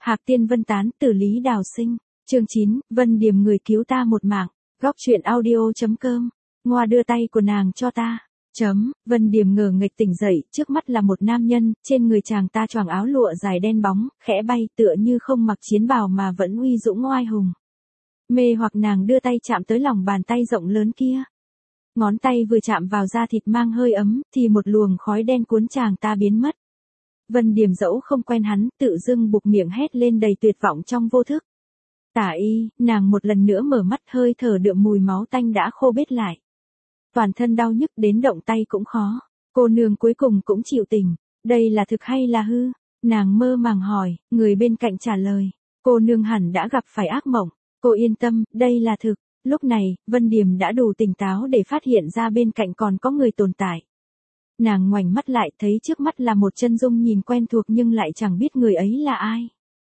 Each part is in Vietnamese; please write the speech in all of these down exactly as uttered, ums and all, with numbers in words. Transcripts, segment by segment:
Hạc Tiên Vân Tán, Tử Lý Đào Sinh. Chương chín, Vân Điềm người cứu ta một mạng. Góc truyện audio.com. Ngoa đưa tay của nàng cho ta. Chấm, Vân Điềm ngờ nghịch tỉnh dậy, trước mắt là một nam nhân, trên người chàng ta choàng áo lụa dài đen bóng, khẽ bay tựa như không mặc chiến bào mà vẫn uy dũng oai hùng. Mê hoặc nàng đưa tay chạm tới lòng bàn tay rộng lớn kia. Ngón tay vừa chạm vào da thịt mang hơi ấm, thì một luồng khói đen cuốn chàng ta biến mất. Vân Điềm dẫu không quen hắn, tự dưng buộc miệng hét lên đầy tuyệt vọng trong vô thức. Tả y, nàng một lần nữa mở mắt, hơi thở đượm mùi máu tanh đã khô bết lại. Toàn thân đau nhức đến động tay cũng khó. Cô nương cuối cùng cũng chịu tình. Đây là thực hay là hư? Nàng mơ màng hỏi, người bên cạnh trả lời. Cô nương hẳn đã gặp phải ác mộng. Cô yên tâm, đây là thực. Lúc này, Vân Điềm đã đủ tỉnh táo để phát hiện ra bên cạnh còn có người tồn tại. Nàng ngoảnh mắt lại, thấy trước mắt là một chân dung nhìn quen thuộc nhưng lại chẳng biết người ấy là ai.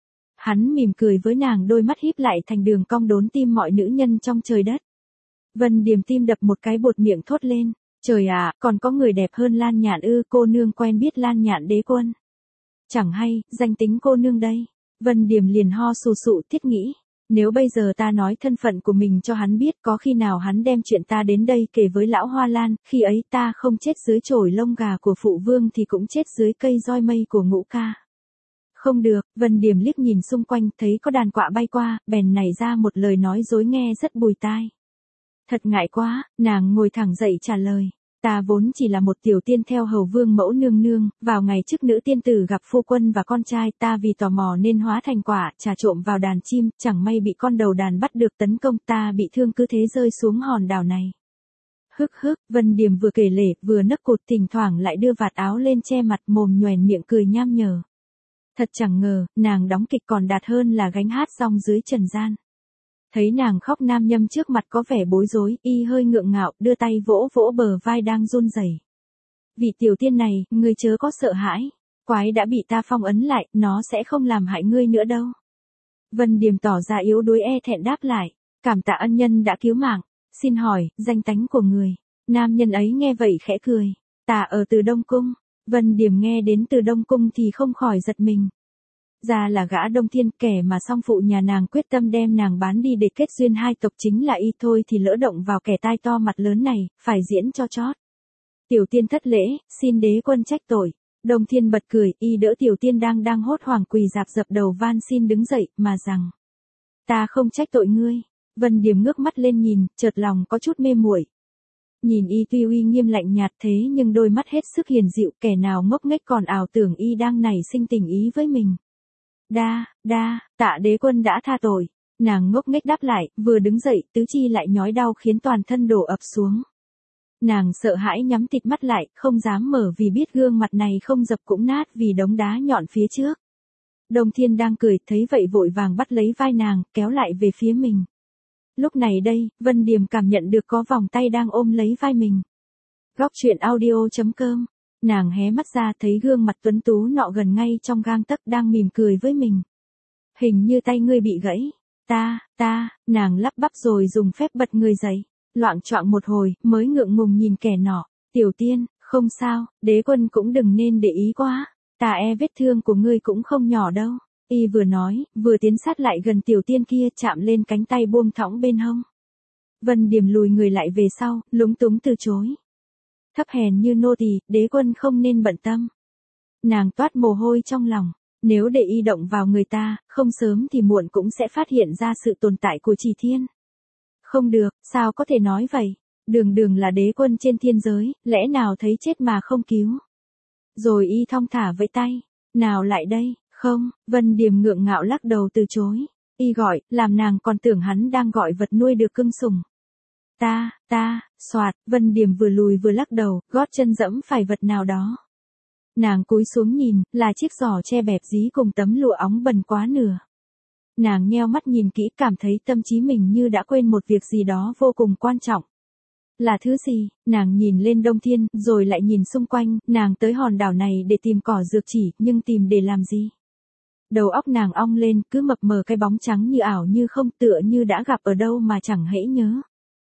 Hắn mỉm cười với nàng, đôi mắt híp lại thành đường cong đốn tim mọi nữ nhân trong trời đất. Vân Điềm tim đập một cái, buột miệng thốt lên. Trời ạ, còn có người đẹp hơn Lan Nhạn ư? Cô nương quen biết Lan Nhạn đế quân? Chẳng hay, danh tính cô nương đây. Vân Điềm liền ho sù sụ thiết nghĩ. Nếu bây giờ ta nói thân phận của mình cho hắn biết, có khi nào hắn đem chuyện ta đến đây kể với lão Hoa Lan, khi ấy ta không chết dưới chổi lông gà của phụ vương thì cũng chết dưới cây roi mây của Ngũ ca. Không được, Vân Điềm liếc nhìn xung quanh, thấy có đàn quạ bay qua, bèn nảy ra một lời nói dối nghe rất bùi tai. Thật ngại quá, nàng ngồi thẳng dậy trả lời. Ta vốn chỉ là một tiểu tiên theo hầu vương mẫu nương nương, vào ngày trước nữ tiên tử gặp phu quân và con trai, ta vì tò mò nên hóa thành quả, trà trộm vào đàn chim, chẳng may bị con đầu đàn bắt được tấn công, ta bị thương cứ thế rơi xuống hòn đảo này. Hức hức, Vân Điềm vừa kể lể, vừa nấc cột, thỉnh thoảng lại đưa vạt áo lên che mặt, mồm nhoẻn miệng cười nham nhở. Thật chẳng ngờ, nàng đóng kịch còn đạt hơn là gánh hát song dưới trần gian. Thấy nàng khóc, nam nhâm trước mặt có vẻ bối rối, y hơi ngượng ngạo, đưa tay vỗ vỗ bờ vai đang run rẩy. Vị tiểu tiên này, ngươi chớ có sợ hãi. Quái đã bị ta phong ấn lại, nó sẽ không làm hại ngươi nữa đâu. Vân Điềm tỏ ra yếu đuối e thẹn đáp lại. Cảm tạ ân nhân đã cứu mạng. Xin hỏi, danh tánh của người. Nam nhân ấy nghe vậy khẽ cười. Ta ở Từ Đông Cung. Vân Điềm nghe đến Từ Đông Cung thì không khỏi giật mình. Ra là gã Đông Thiên, kẻ mà song phụ nhà nàng quyết tâm đem nàng bán đi để kết duyên hai tộc chính là y, thôi thì lỡ động vào kẻ tai to mặt lớn này, phải diễn cho chót. Tiểu tiên thất lễ, xin đế quân trách tội. Đông Thiên bật cười, y đỡ tiểu tiên đang đang hốt hoảng quỳ rạp dập đầu van xin đứng dậy, mà rằng. Ta không trách tội ngươi. Vân Điềm ngước mắt lên nhìn, chợt lòng có chút mê muội. Nhìn y tuy uy nghiêm lạnh nhạt thế nhưng đôi mắt hết sức hiền dịu, kẻ nào ngốc nghếch còn ảo tưởng y đang nảy sinh tình ý với mình. Đa, đa, tạ đế quân đã tha tội. Nàng ngốc nghếch đáp lại, vừa đứng dậy, tứ chi lại nhói đau khiến toàn thân đổ ập xuống. Nàng sợ hãi nhắm tịt mắt lại, không dám mở vì biết gương mặt này không dập cũng nát vì đống đá nhọn phía trước. Đông Thiên đang cười, thấy vậy vội vàng bắt lấy vai nàng, kéo lại về phía mình. Lúc này đây, Vân Điềm cảm nhận được có vòng tay đang ôm lấy vai mình. Góc truyện audio.com. Nàng hé mắt ra thấy gương mặt tuấn tú nọ gần ngay trong gang tấc đang mỉm cười với mình. Hình như tay ngươi bị gãy. Ta, ta, nàng lắp bắp rồi dùng phép bật người dậy. Loạng choạng một hồi, mới ngượng ngùng nhìn kẻ nọ. Tiểu tiên, không sao, đế quân cũng đừng nên để ý quá. Ta e vết thương của ngươi cũng không nhỏ đâu. Y vừa nói, vừa tiến sát lại gần tiểu tiên kia, chạm lên cánh tay buông thõng bên hông. Vân Điềm lùi người lại về sau, lúng túng từ chối. Thấp hèn như nô tỳ, đế quân không nên bận tâm. Nàng toát mồ hôi trong lòng. Nếu để y động vào người ta, không sớm thì muộn cũng sẽ phát hiện ra sự tồn tại của Trì Thiên. Không được, sao có thể nói vậy? Đường đường là đế quân trên thiên giới, lẽ nào thấy chết mà không cứu? Rồi y thong thả vẫy tay. Nào lại đây, không, Vân Điềm ngượng ngạo lắc đầu từ chối. Y gọi, làm nàng còn tưởng hắn đang gọi vật nuôi được cưng sủng. Ta, ta, soạt, Vân Điềm vừa lùi vừa lắc đầu, gót chân dẫm phải vật nào đó. Nàng cúi xuống nhìn, là chiếc giỏ che bẹp dí cùng tấm lụa óng bần quá nửa. Nàng nheo mắt nhìn kỹ, cảm thấy tâm trí mình như đã quên một việc gì đó vô cùng quan trọng. Là thứ gì? Nàng nhìn lên Đông Thiên, rồi lại nhìn xung quanh, nàng tới hòn đảo này để tìm cỏ dược chỉ, nhưng tìm để làm gì? Đầu óc nàng ong lên, cứ mập mờ cái bóng trắng như ảo như không, tựa như đã gặp ở đâu mà chẳng hễ nhớ.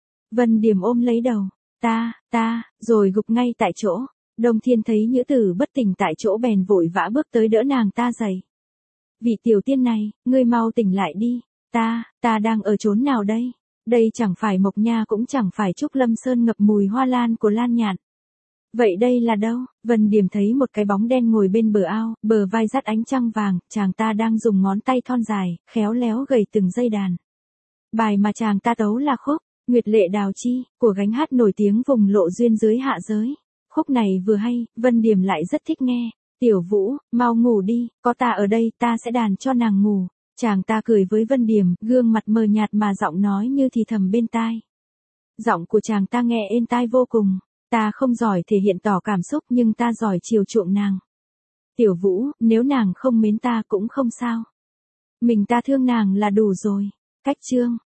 Vân Điềm ôm lấy đầu. Ta, ta, rồi gục ngay tại chỗ. Đông Thiên thấy nữ tử bất tỉnh tại chỗ bèn vội vã bước tới đỡ nàng ta dậy. Vị tiểu tiên này, ngươi mau tỉnh lại đi. Ta, ta đang ở chốn nào đây? Đây chẳng phải Mộc Nha cũng chẳng phải Trúc Lâm Sơn ngập mùi hoa lan của Lan Nhạn. Vậy đây là đâu? Vân Điềm thấy một cái bóng đen ngồi bên bờ ao, bờ vai dắt ánh trăng vàng, chàng ta đang dùng ngón tay thon dài, khéo léo gầy từng dây đàn. Bài mà chàng ta tấu là khúc Nguyệt Lệ Đào Chi, của gánh hát nổi tiếng vùng Lộ Duyên dưới hạ giới. Khúc này vừa hay, Vân Điềm lại rất thích nghe. Tiểu Vũ, mau ngủ đi, có ta ở đây, ta sẽ đàn cho nàng ngủ. Chàng ta cười với Vân Điềm, gương mặt mờ nhạt mà giọng nói như thì thầm bên tai. Giọng của chàng ta nghe êm tai vô cùng. Ta không giỏi thể hiện tỏ cảm xúc nhưng ta giỏi chiều chuộng nàng. Tiểu Vũ, nếu nàng không mến ta cũng không sao. Mình ta thương nàng là đủ rồi. Cách chương.